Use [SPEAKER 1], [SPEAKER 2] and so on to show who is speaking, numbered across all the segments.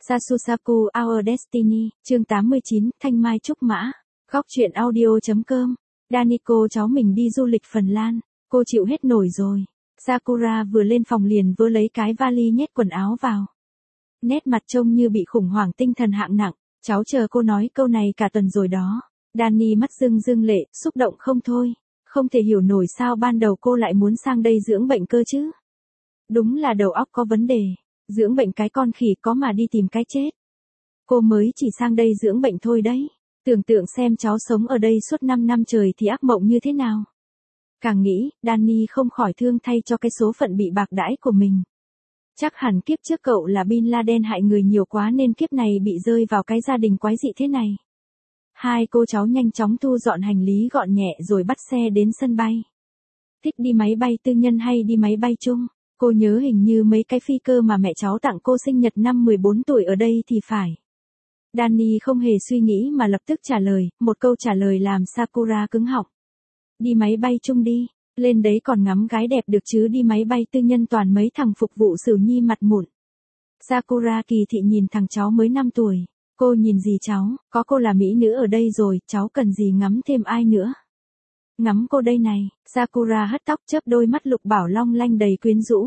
[SPEAKER 1] Sasusaku Our Destiny, chương 89, Thanh Mai Trúc Mã. Góc truyện audio.com. Daniko cháu mình đi du lịch Phần Lan, cô chịu hết nổi rồi. Sakura vừa lên phòng liền vơ lấy cái vali nhét quần áo vào. Nét mặt trông như bị khủng hoảng tinh thần hạng nặng, cháu chờ cô nói câu này cả tuần rồi đó. Dani mắt rưng rưng lệ, xúc động không thôi. Không thể hiểu nổi sao ban đầu cô lại muốn sang đây dưỡng bệnh cơ chứ. Đúng là đầu óc có vấn đề. Dưỡng bệnh cái con khỉ có mà đi tìm cái chết. Cô mới chỉ sang đây dưỡng bệnh thôi đấy. Tưởng tượng xem cháu sống ở đây suốt 5 năm trời thì ác mộng như thế nào. Càng nghĩ, Dani không khỏi thương thay cho cái số phận bị bạc đãi của mình. Chắc hẳn kiếp trước cậu là Bin Laden hại người nhiều quá nên kiếp này bị rơi vào cái gia đình quái dị thế này. Hai cô cháu nhanh chóng thu dọn hành lý gọn nhẹ rồi bắt xe đến sân bay. Thích đi máy bay tư nhân hay đi máy bay chung? Cô nhớ hình như mấy cái phi cơ mà mẹ cháu tặng cô sinh nhật năm 14 tuổi ở đây thì phải. Dani không hề suy nghĩ mà lập tức trả lời, một câu trả lời làm Sakura cứng họng. Đi máy bay chung đi, lên đấy còn ngắm gái đẹp được chứ đi máy bay tư nhân toàn mấy thằng phục vụ xử nhi mặt mụn. Sakura kỳ thị nhìn thằng cháu mới 5 tuổi. Cô nhìn gì cháu, có cô là mỹ nữ ở đây rồi, cháu cần gì ngắm thêm ai nữa. Ngắm cô đây này, Sakura hất tóc chớp đôi mắt lục bảo long lanh đầy quyến rũ.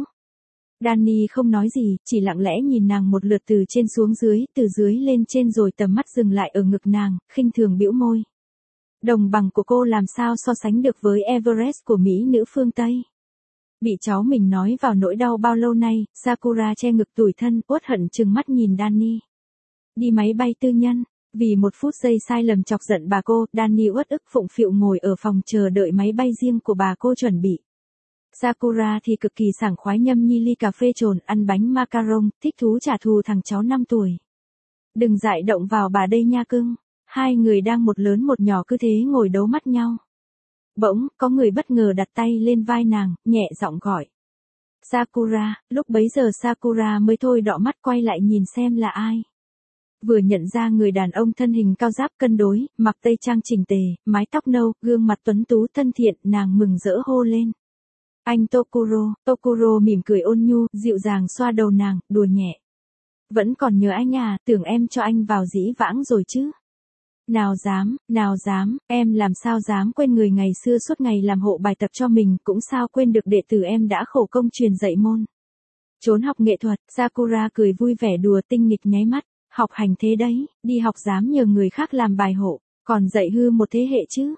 [SPEAKER 1] Dani không nói gì, chỉ lặng lẽ nhìn nàng một lượt từ trên xuống dưới, từ dưới lên trên rồi tầm mắt dừng lại ở ngực nàng, khinh thường bĩu môi. Đồng bằng của cô làm sao so sánh được với Everest của mỹ nữ phương Tây. Bị cháu mình nói vào nỗi đau bao lâu nay, Sakura che ngực tủi thân, uất hận trừng mắt nhìn Dani. Đi máy bay tư nhân. Vì một phút giây sai lầm chọc giận bà cô, Dani uất ức phụng phịu ngồi ở phòng chờ đợi máy bay riêng của bà cô chuẩn bị. Sakura thì cực kỳ sảng khoái nhâm nhi ly cà phê trồn, ăn bánh macaron, thích thú trả thù thằng cháu 5 tuổi. Đừng dại động vào bà đây nha cưng. Hai người đang một lớn một nhỏ cứ thế ngồi đấu mắt nhau. Bỗng, có người bất ngờ đặt tay lên vai nàng, nhẹ giọng gọi. Sakura, lúc bấy giờ Sakura mới thôi đọ mắt quay lại nhìn xem là ai. Vừa nhận ra người đàn ông thân hình cao giáp cân đối, mặc tây trang chỉnh tề, mái tóc nâu, gương mặt tuấn tú thân thiện, nàng mừng rỡ hô lên. Anh Tokuro. Tokuro mỉm cười ôn nhu, dịu dàng xoa đầu nàng, đùa nhẹ. Vẫn còn nhớ anh à, tưởng em cho anh vào dĩ vãng rồi chứ. Nào dám, em làm sao dám quên người ngày xưa suốt ngày làm hộ bài tập cho mình, cũng sao quên được đệ tử em đã khổ công truyền dạy môn. Trốn học nghệ thuật, Sakura cười vui vẻ đùa tinh nghịch nháy mắt. Học hành thế đấy, đi học dám nhờ người khác làm bài hộ, còn dạy hư một thế hệ chứ.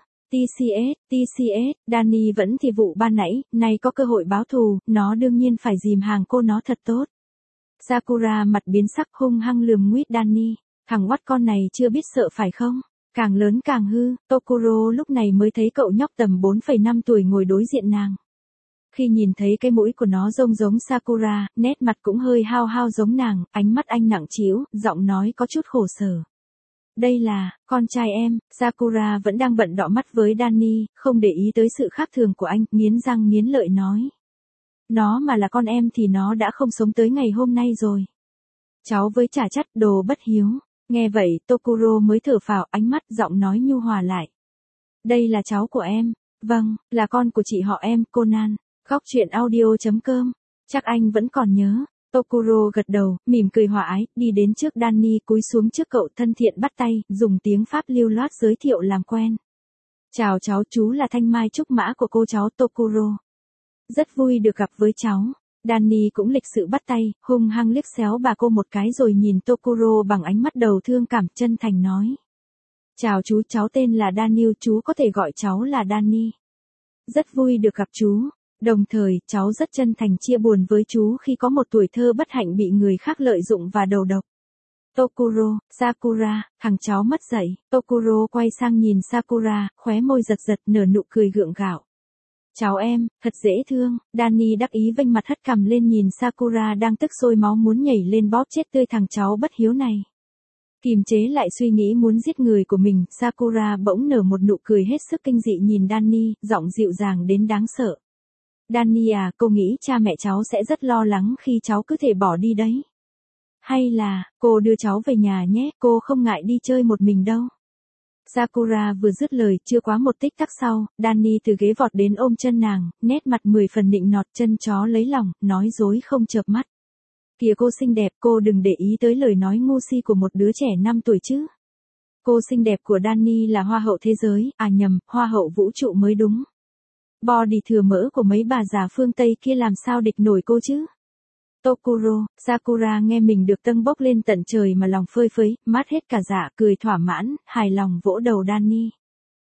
[SPEAKER 1] TCS, Dani vẫn thì vụ ban nãy, nay có cơ hội báo thù, nó đương nhiên phải dìm hàng cô nó thật tốt. Sakura mặt biến sắc hung hăng lườm nguýt Dani, thằng oắt con này chưa biết sợ phải không, càng lớn càng hư. Tokuro lúc này mới thấy cậu nhóc tầm 4,5 tuổi ngồi đối diện nàng. Khi nhìn thấy cái mũi của nó giống Sakura, nét mặt cũng hơi hao hao giống nàng, ánh mắt anh nặng trĩu, giọng nói có chút khổ sở. Đây là, con trai em. Sakura vẫn đang bận đọ mắt với Dani, không để ý tới sự khác thường của anh, nghiến răng nghiến lợi nói. Nó mà là con em thì nó đã không sống tới ngày hôm nay rồi. Cháu với chả chắt đồ bất hiếu. Nghe vậy, Tokuro mới thở phào, ánh mắt giọng nói nhu hòa lại. Đây là cháu của em. Vâng, là con của chị họ em, Conan. Góc truyện audio.com. Chắc anh vẫn còn nhớ. Tokuro gật đầu, mỉm cười hòa ái, đi đến trước Dani cúi xuống trước cậu thân thiện bắt tay, dùng tiếng Pháp lưu loát giới thiệu làm quen. Chào cháu, chú là Thanh Mai Trúc Mã của cô cháu Tokuro. Rất vui được gặp với cháu. Dani cũng lịch sự bắt tay, hung hăng liếc xéo bà cô một cái rồi nhìn Tokuro bằng ánh mắt đầu thương cảm chân thành nói. Chào chú, cháu tên là Daniel, chú có thể gọi cháu là Dani. Rất vui được gặp chú. Đồng thời, cháu rất chân thành chia buồn với chú khi có một tuổi thơ bất hạnh bị người khác lợi dụng và đầu độc. Tokuro, Sakura, thằng cháu mất dạy. Tokuro quay sang nhìn Sakura, khóe môi giật giật nở nụ cười gượng gạo. Cháu em, thật dễ thương. Dani đắc ý vênh mặt hất cằm lên nhìn Sakura đang tức sôi máu muốn nhảy lên bóp chết tươi thằng cháu bất hiếu này. Kìm chế lại suy nghĩ muốn giết người của mình, Sakura bỗng nở một nụ cười hết sức kinh dị nhìn Dani, giọng dịu dàng đến đáng sợ. Dani à, cô nghĩ cha mẹ cháu sẽ rất lo lắng khi cháu cứ thể bỏ đi đấy. Hay là, cô đưa cháu về nhà nhé, cô không ngại đi chơi một mình đâu. Sakura vừa dứt lời, chưa quá một tích tắc sau, Dani từ ghế vọt đến ôm chân nàng, nét mặt 10 phần nịnh nọt, chân chó lấy lòng, nói dối không chợp mắt. Kìa cô xinh đẹp, cô đừng để ý tới lời nói ngu si của một đứa trẻ 5 tuổi chứ. Cô xinh đẹp của Danny là hoa hậu thế giới, à nhầm, hoa hậu vũ trụ mới đúng. Body thừa mỡ của mấy bà già phương Tây kia làm sao địch nổi cô chứ. Tokuro, Sakura nghe mình được tâng bốc lên tận trời mà lòng phơi phới, mát hết cả dạ, cười thỏa mãn, hài lòng vỗ đầu Danny.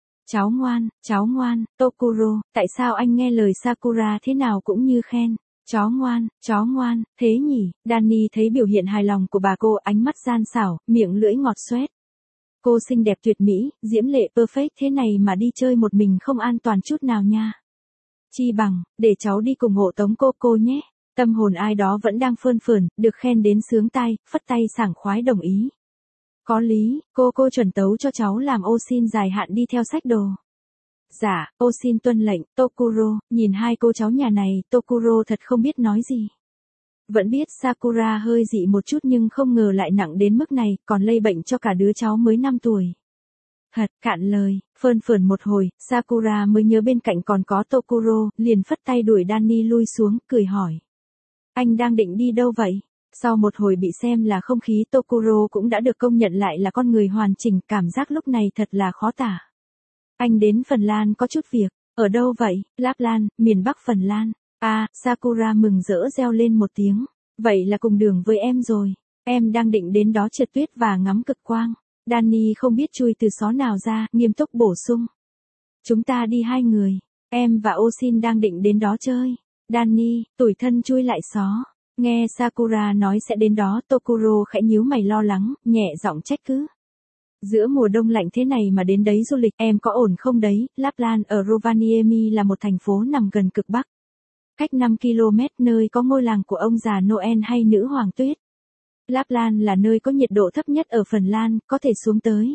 [SPEAKER 1] Cháu ngoan, Tokuro, tại sao anh nghe lời Sakura thế nào cũng như khen. Chó ngoan, thế nhỉ, Danny thấy biểu hiện hài lòng của bà cô, ánh mắt gian xảo, miệng lưỡi ngọt xoét. Cô xinh đẹp tuyệt mỹ, diễm lệ perfect thế này mà đi chơi một mình không an toàn chút nào nha. Chi bằng, để cháu đi cùng hộ tống cô nhé. Tâm hồn ai đó vẫn đang phơn phởn, được khen đến sướng tai, phất tay sảng khoái đồng ý. Có lý, cô chuẩn tấu cho cháu làm ô xin dài hạn đi theo sách đồ. Dạ, ô xin tuân lệnh, Tokuro, nhìn hai cô cháu nhà này, Tokuro thật không biết nói gì. Vẫn biết Sakura hơi dị một chút nhưng không ngờ lại nặng đến mức này, còn lây bệnh cho cả đứa cháu mới 5 tuổi. Thật, cạn lời, phơn phởn một hồi, Sakura mới nhớ bên cạnh còn có Tokuro, liền phất tay đuổi Danny lui xuống, cười hỏi. Anh đang định đi đâu vậy? Sau một hồi bị xem là không khí, Tokuro cũng đã được công nhận lại là con người hoàn chỉnh, cảm giác lúc này thật là khó tả. Anh đến Phần Lan có chút việc, ở đâu vậy? Lapland, miền Bắc Phần Lan. À, Sakura mừng rỡ reo lên một tiếng. Vậy là cùng đường với em rồi. Em đang định đến đó trượt tuyết và ngắm cực quang. Danny không biết chui từ xó nào ra, nghiêm túc bổ sung. Chúng ta đi 2 người. Em và Oshin đang định đến đó chơi. Danny, tủi thân chui lại xó. Nghe Sakura nói sẽ đến đó, Tokuro khẽ nhíu mày lo lắng, nhẹ giọng trách cứ. Giữa mùa đông lạnh thế này mà đến đấy du lịch, em có ổn không đấy? Lapland ở Rovaniemi là một thành phố nằm gần cực Bắc. Cách 5 km nơi có ngôi làng của ông già Noel hay nữ hoàng tuyết. Lapland là nơi có nhiệt độ thấp nhất ở Phần Lan, có thể xuống tới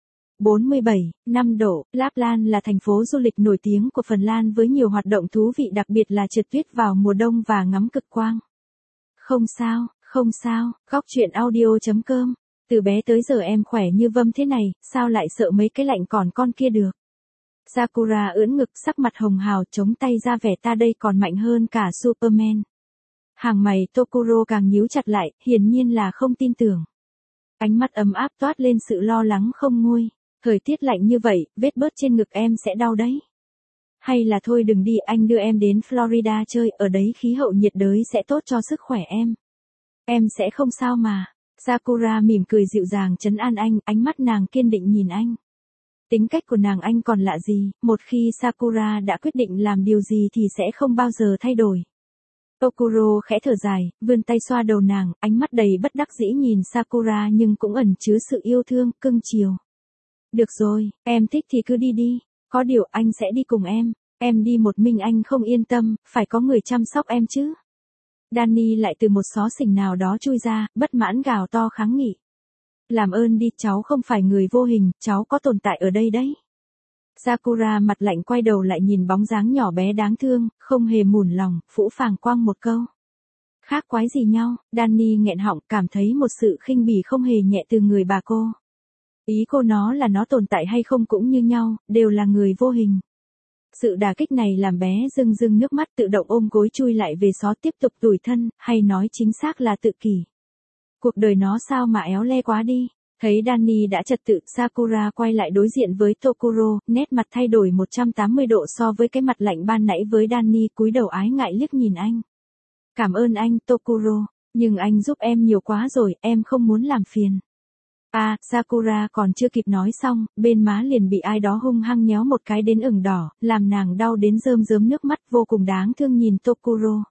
[SPEAKER 1] 47,5 độ. Lapland là thành phố du lịch nổi tiếng của Phần Lan với nhiều hoạt động thú vị, đặc biệt là trượt tuyết vào mùa đông và ngắm cực quang. Không sao, góc truyện audio.com. Từ bé tới giờ em khỏe như vâm thế này, sao lại sợ mấy cái lạnh còn con kia được. Sakura ưỡn ngực, sắc mặt hồng hào, chống tay ra vẻ ta đây còn mạnh hơn cả Superman. Hàng mày Tokuro càng nhíu chặt lại, hiển nhiên là không tin tưởng. Ánh mắt ấm áp toát lên sự lo lắng không nguôi. Thời tiết lạnh như vậy, vết bớt trên ngực em sẽ đau đấy. Hay là thôi đừng đi, anh đưa em đến Florida chơi, ở đấy khí hậu nhiệt đới sẽ tốt cho sức khỏe em. Em sẽ không sao mà. Sakura mỉm cười dịu dàng trấn an anh, ánh mắt nàng kiên định nhìn anh. Tính cách của nàng anh còn lạ gì, một khi Sakura đã quyết định làm điều gì thì sẽ không bao giờ thay đổi. Tokuro khẽ thở dài, vươn tay xoa đầu nàng, ánh mắt đầy bất đắc dĩ nhìn Sakura nhưng cũng ẩn chứa sự yêu thương, cưng chiều. Được rồi, em thích thì cứ đi đi, có điều anh sẽ đi cùng em đi một mình anh không yên tâm, phải có người chăm sóc em chứ. Danny lại từ một xó xỉnh nào đó chui ra, bất mãn gào to kháng nghị. Làm ơn đi, cháu không phải người vô hình, cháu có tồn tại ở đây đấy. Sakura mặt lạnh quay đầu lại nhìn bóng dáng nhỏ bé đáng thương, không hề mủn lòng, phũ phàng quăng một câu. Khác quái gì nhau, Danny nghẹn họng, cảm thấy một sự khinh bỉ không hề nhẹ từ người bà cô. Ý cô nó là nó tồn tại hay không cũng như nhau, đều là người vô hình. Sự đả kích này làm bé rưng rưng nước mắt, tự động ôm gối chui lại về xó tiếp tục tủi thân, hay nói chính xác là tự kỷ. Cuộc đời nó sao mà éo le quá đi. Thấy Danny đã trật tự, Sakura quay lại đối diện với Tokuro, nét mặt thay đổi 180 độ so với cái mặt lạnh ban nãy với Danny, cúi đầu ái ngại liếc nhìn anh. Cảm ơn anh, Tokuro, nhưng anh giúp em nhiều quá rồi, em không muốn làm phiền. À, Sakura còn chưa kịp nói xong, bên má liền bị ai đó hung hăng nhéo một cái đến ửng đỏ, làm nàng đau đến rơm rớm nước mắt, vô cùng đáng thương nhìn Tokuro.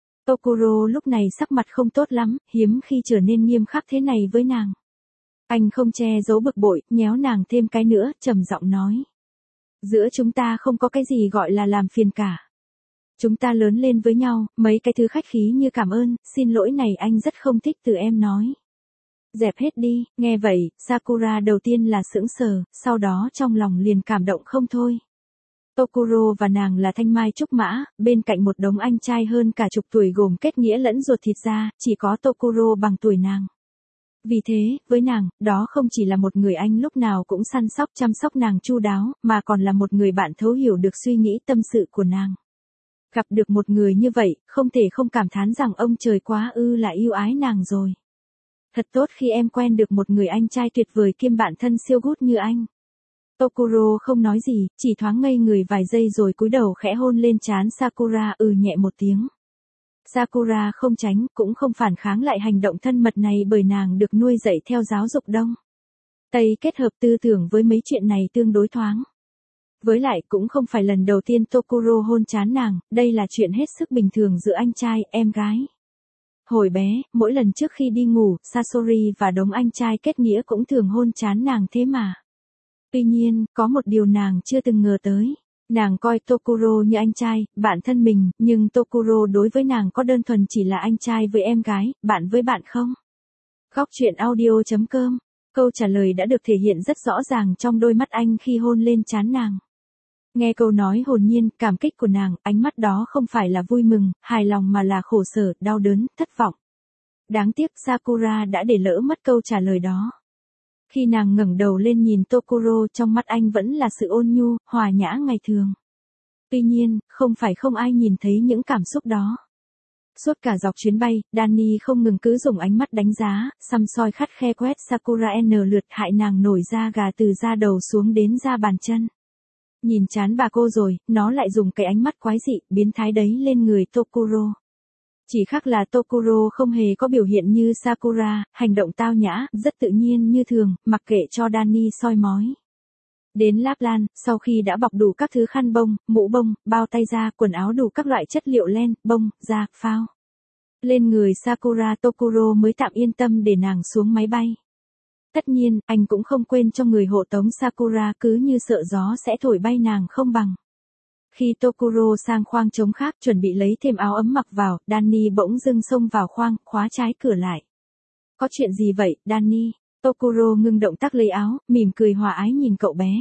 [SPEAKER 1] Tokuro lúc này sắc mặt không tốt lắm, hiếm khi trở nên nghiêm khắc thế này với nàng. Anh không che giấu bực bội, nhéo nàng thêm cái nữa, trầm giọng nói. Giữa chúng ta không có cái gì gọi là làm phiền cả. Chúng ta lớn lên với nhau, mấy cái thứ khách khí như cảm ơn, xin lỗi này anh rất không thích từ em nói. Dẹp hết đi, nghe vậy, Sakura đầu tiên là sững sờ, sau đó trong lòng liền cảm động không thôi. Tokuro và nàng là thanh mai trúc mã, bên cạnh một đống anh trai hơn cả chục tuổi gồm kết nghĩa lẫn ruột thịt ra, chỉ có Tokuro bằng tuổi nàng. Vì thế, với nàng, đó không chỉ là một người anh lúc nào cũng săn sóc chăm sóc nàng chu đáo, mà còn là một người bạn thấu hiểu được suy nghĩ tâm sự của nàng. Gặp được một người như vậy, không thể không cảm thán rằng ông trời quá là yêu ái nàng rồi. Thật tốt khi em quen được một người anh trai tuyệt vời kiêm bạn thân siêu gút như anh. Tokuro không nói gì, chỉ thoáng ngây người vài giây rồi cúi đầu khẽ hôn lên trán Sakura nhẹ một tiếng. Sakura không tránh, cũng không phản kháng lại hành động thân mật này bởi nàng được nuôi dạy theo giáo dục Đông Tây kết hợp tư tưởng với mấy chuyện này tương đối thoáng. Với lại cũng không phải lần đầu tiên Tokuro hôn trán nàng, đây là chuyện hết sức bình thường giữa anh trai, em gái. Hồi bé, mỗi lần trước khi đi ngủ, Sasori và đống anh trai kết nghĩa cũng thường hôn trán nàng thế mà. Tuy nhiên, có một điều nàng chưa từng ngờ tới. Nàng coi Tokuro như anh trai, bạn thân mình, nhưng Tokuro đối với nàng có đơn thuần chỉ là anh trai với em gái, bạn với bạn không? Góc truyện audio.com. Câu trả lời đã được thể hiện rất rõ ràng trong đôi mắt anh khi hôn lên trán nàng. Nghe câu nói hồn nhiên, cảm kích của nàng, ánh mắt đó không phải là vui mừng, hài lòng mà là khổ sở, đau đớn, thất vọng. Đáng tiếc Sakura đã để lỡ mất câu trả lời đó. Khi nàng ngẩng đầu lên nhìn Tokuro, trong mắt anh vẫn là sự ôn nhu, hòa nhã ngày thường. Tuy nhiên, không phải không ai nhìn thấy những cảm xúc đó. Suốt cả dọc chuyến bay, Danny không ngừng cứ dùng ánh mắt đánh giá, săm soi khắt khe quét Sakura lượt hại nàng nổi da gà từ da đầu xuống đến da bàn chân. Nhìn chán bà cô rồi, nó lại dùng cái ánh mắt quái dị, biến thái đấy lên người Tokuro. Chỉ khác là Tokuro không hề có biểu hiện như Sakura, hành động tao nhã, rất tự nhiên như thường, mặc kệ cho Danny soi mói. Đến Lapland, sau khi đã bọc đủ các thứ khăn bông, mũ bông, bao tay da, quần áo đủ các loại chất liệu len, bông, da, phao. Lên người Sakura, Tokuro mới tạm yên tâm để nàng xuống máy bay. Tất nhiên, anh cũng không quên cho người hộ tống Sakura cứ như sợ gió sẽ thổi bay nàng không bằng. Khi Tokuro sang khoang trống khác chuẩn bị lấy thêm áo ấm mặc vào, Danny bỗng dưng xông vào khoang, khóa trái cửa lại. Có chuyện gì vậy, Danny? Tokuro ngưng động tác lấy áo, mỉm cười hòa ái nhìn cậu bé.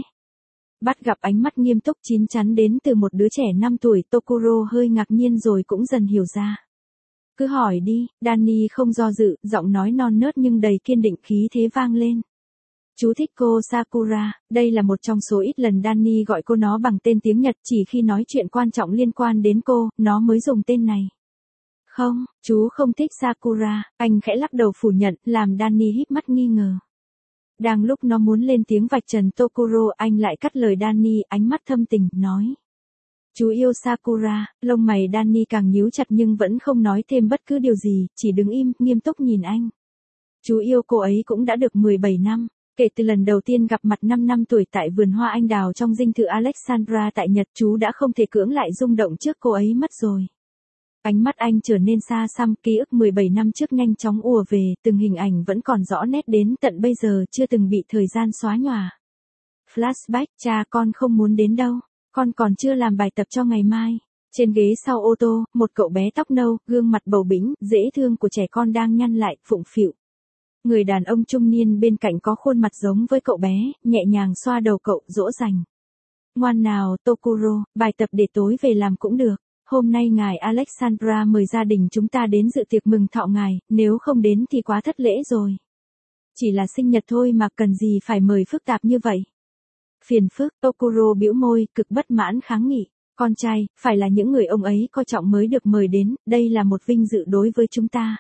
[SPEAKER 1] Bắt gặp ánh mắt nghiêm túc chín chắn đến từ một đứa trẻ 5 tuổi, Tokuro hơi ngạc nhiên rồi cũng dần hiểu ra. Cứ hỏi đi, Danny không do dự, giọng nói non nớt nhưng đầy kiên định khí thế vang lên. Chú thích cô Sakura, đây là một trong số ít lần Danny gọi cô nó bằng tên tiếng Nhật, chỉ khi nói chuyện quan trọng liên quan đến cô, nó mới dùng tên này. Không, chú không thích Sakura, anh khẽ lắc đầu phủ nhận, làm Danny híp mắt nghi ngờ. Đang lúc nó muốn lên tiếng vạch trần Tokuro, anh lại cắt lời Danny, ánh mắt thâm tình, nói. Chú yêu Sakura, lông mày Danny càng nhíu chặt nhưng vẫn không nói thêm bất cứ điều gì, chỉ đứng im, nghiêm túc nhìn anh. Chú yêu cô ấy cũng đã được 17 năm. Kể từ lần đầu tiên gặp mặt 5 năm tuổi tại vườn hoa anh đào trong dinh thự Alexandra tại Nhật, chú đã không thể cưỡng lại rung động trước cô ấy mất rồi. Ánh mắt anh trở nên xa xăm, ký ức 17 năm trước nhanh chóng ùa về, từng hình ảnh vẫn còn rõ nét đến tận bây giờ, chưa từng bị thời gian xóa nhòa. Flashback, cha con không muốn đến đâu, con còn chưa làm bài tập cho ngày mai. Trên ghế sau ô tô, một cậu bé tóc nâu, gương mặt bầu bĩnh, dễ thương của trẻ con đang nhăn lại, phụng phịu. Người đàn ông trung niên bên cạnh có khuôn mặt giống với cậu bé, nhẹ nhàng xoa đầu cậu, dỗ dành. Ngoan nào, Tokuro, bài tập để tối về làm cũng được. Hôm nay ngài Alexandra mời gia đình chúng ta đến dự tiệc mừng thọ ngài, nếu không đến thì quá thất lễ rồi. Chỉ là sinh nhật thôi mà cần gì phải mời phức tạp như vậy. Phiền phức, Tokuro bĩu môi, cực bất mãn kháng nghị. Con trai, phải là những người ông ấy coi trọng mới được mời đến, đây là một vinh dự đối với chúng ta.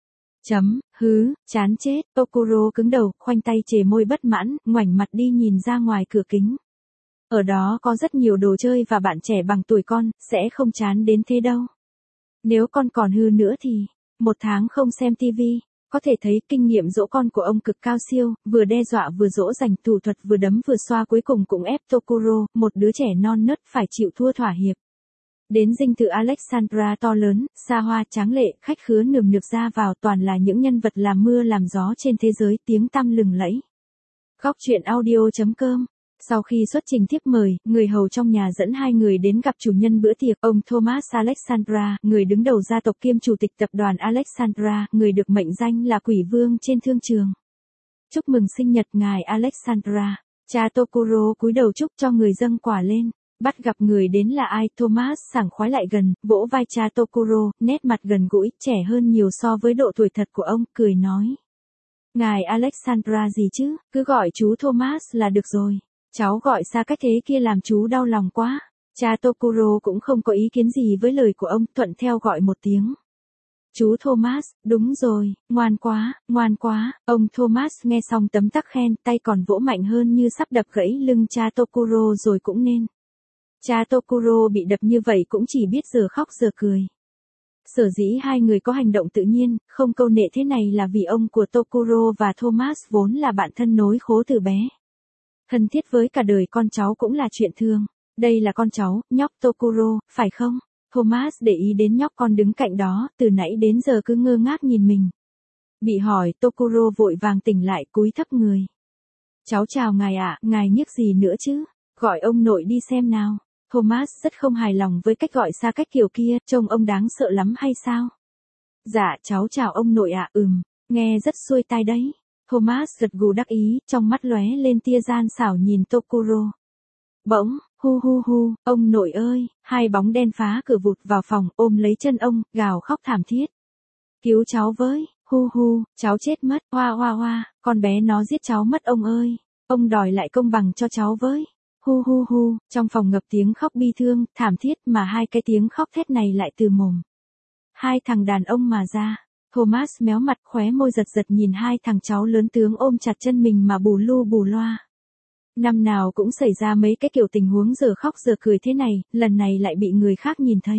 [SPEAKER 1] Chán chết, Tokuro cứng đầu, khoanh tay chề môi bất mãn, ngoảnh mặt đi nhìn ra ngoài cửa kính. Ở đó có rất nhiều đồ chơi và bạn trẻ bằng tuổi con, sẽ không chán đến thế đâu. Nếu con còn hư nữa thì, 1 tháng không xem tivi, có thể thấy kinh nghiệm dỗ con của ông cực cao siêu, vừa đe dọa vừa dỗ dành, thủ thuật vừa đấm vừa xoa, cuối cùng cũng ép Tokuro, một đứa trẻ non nớt, phải chịu thua thỏa hiệp. Đến dinh thự Alexandra to lớn, xa hoa tráng lệ, khách khứa nườm nượp ra vào, toàn là những nhân vật làm mưa làm gió trên thế giới, tiếng tăm lừng lẫy. Góc truyện audio.com. Sau khi xuất trình thiếp mời, người hầu trong nhà dẫn 2 người đến gặp chủ nhân bữa tiệc, ông Thomas Alexandra, người đứng đầu gia tộc kiêm chủ tịch tập đoàn Alexandra, người được mệnh danh là quỷ vương trên thương trường. Chúc mừng sinh nhật ngài Alexandra. Cha Tokuro cúi đầu chúc cho người dâng quà lên. Bắt gặp người đến là ai, Thomas sảng khoái lại gần, vỗ vai cha Tokuro, nét mặt gần gũi, trẻ hơn nhiều so với độ tuổi thật của ông, cười nói. Ngài Alexandra gì chứ, cứ gọi chú Thomas là được rồi. Cháu gọi xa cách thế kia làm chú đau lòng quá. Cha Tokuro cũng không có ý kiến gì với lời của ông, thuận theo gọi một tiếng. Chú Thomas, đúng rồi, ngoan quá, ngoan quá. Ông Thomas nghe xong tấm tắc khen, tay còn vỗ mạnh hơn như sắp đập gãy lưng cha Tokuro rồi cũng nên. Cha Tokuro bị đập như vậy cũng chỉ biết giờ khóc giờ cười. Sở dĩ hai người có hành động tự nhiên, không câu nệ thế này là vì ông của Tokuro và Thomas vốn là bạn thân nối khố từ bé. Thân thiết với cả đời con cháu cũng là chuyện thường. Đây là con cháu, nhóc Tokuro, phải không? Thomas để ý đến nhóc con đứng cạnh đó, từ nãy đến giờ cứ ngơ ngác nhìn mình. Bị hỏi, Tokuro vội vàng tỉnh lại, cúi thấp người. Cháu chào ngài ạ, ngài nhức gì nữa chứ? Gọi ông nội đi xem nào. Thomas rất không hài lòng với cách gọi xa cách kiểu kia, trông ông đáng sợ lắm hay sao? Dạ, cháu chào ông nội ạ, nghe rất xuôi tai đấy. Thomas gật gù đắc ý, trong mắt lóe lên tia gian xảo nhìn Tokuro. Bỗng, hu hu hu, ông nội ơi, hai bóng đen phá cửa vụt vào phòng, ôm lấy chân ông, gào khóc thảm thiết. Cứu cháu với, hu hu, cháu chết mất, hoa hoa hoa, con bé nó giết cháu mất ông ơi. Ông đòi lại công bằng cho cháu với. Hu hu hu, trong phòng ngập tiếng khóc bi thương, thảm thiết mà hai cái tiếng khóc thét này lại từ mồm hai thằng đàn ông mà ra. Thomas méo mặt khóe môi giật giật nhìn hai thằng cháu lớn tướng ôm chặt chân mình mà bù lu bù loa. Năm nào cũng xảy ra mấy cái kiểu tình huống giờ khóc giờ cười thế này, lần này lại bị người khác nhìn thấy.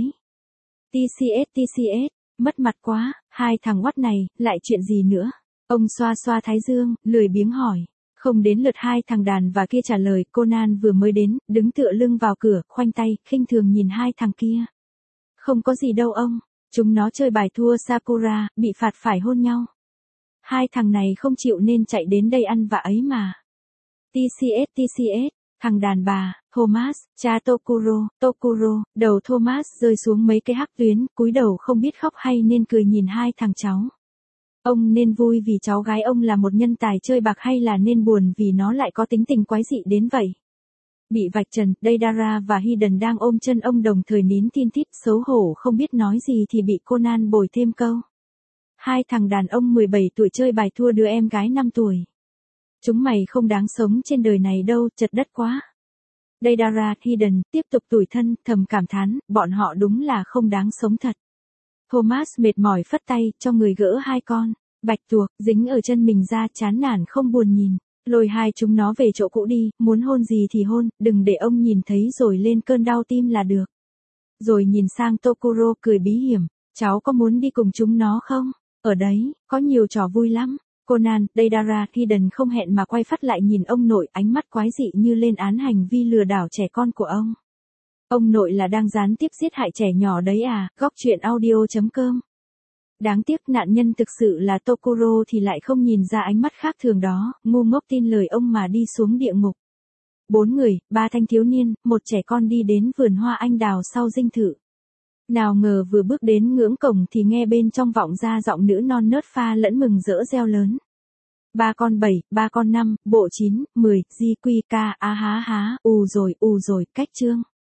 [SPEAKER 1] TCS, mất mặt quá, hai thằng oắt này, lại chuyện gì nữa? Ông xoa xoa thái dương, lười biếng hỏi. Không đến lượt hai thằng đàn và kia trả lời, Conan vừa mới đến, đứng tựa lưng vào cửa, khoanh tay, khinh thường nhìn hai thằng kia. Không có gì đâu ông, chúng nó chơi bài thua Sakura, bị phạt phải hôn nhau. Hai thằng này không chịu nên chạy đến đây ăn vạ ấy mà. TCS, thằng đàn bà, Thomas, cha Tokuro, đầu Thomas rơi xuống mấy cái hắc tuyến, cúi đầu không biết khóc hay nên cười nhìn hai thằng cháu. Ông nên vui vì cháu gái ông là một nhân tài chơi bạc hay là nên buồn vì nó lại có tính tình quái dị đến vậy? Bị vạch trần, Deidara và Hidden đang ôm chân ông đồng thời nín tin tít, xấu hổ không biết nói gì thì bị Conan bồi thêm câu. Hai thằng đàn ông 17 tuổi chơi bài thua đứa em gái 5 tuổi. Chúng mày không đáng sống trên đời này đâu, chật đất quá. Deidara, Hidden, tiếp tục tủi thân, thầm cảm thán, bọn họ đúng là không đáng sống thật. Thomas mệt mỏi phất tay, cho người gỡ hai con bạch tuộc, dính ở chân mình ra, chán nản không buồn nhìn. Lôi hai chúng nó về chỗ cũ đi, muốn hôn gì thì hôn, đừng để ông nhìn thấy rồi lên cơn đau tim là được. Rồi nhìn sang Tokuro cười bí hiểm, cháu có muốn đi cùng chúng nó không? Ở đấy, có nhiều trò vui lắm. Conan, Deidara, Hidden không hẹn mà quay phát lại nhìn ông nội, ánh mắt quái dị như lên án hành vi lừa đảo trẻ con của ông. Ông nội là đang gián tiếp giết hại trẻ nhỏ đấy à, góc truyện audio.com. Đáng tiếc nạn nhân thực sự là Tokuro thì lại không nhìn ra ánh mắt khác thường đó, ngu ngốc tin lời ông mà đi xuống địa ngục. 4 người, 3 thanh thiếu niên, 1 trẻ con đi đến vườn hoa anh đào sau dinh thự. Nào ngờ vừa bước đến ngưỡng cổng thì nghe bên trong vọng ra giọng nữ non nớt pha lẫn mừng rỡ reo lớn. 3 con 7, 3 con 5, bộ 9, 10, GQK, á há há, ù rồi, cách chương.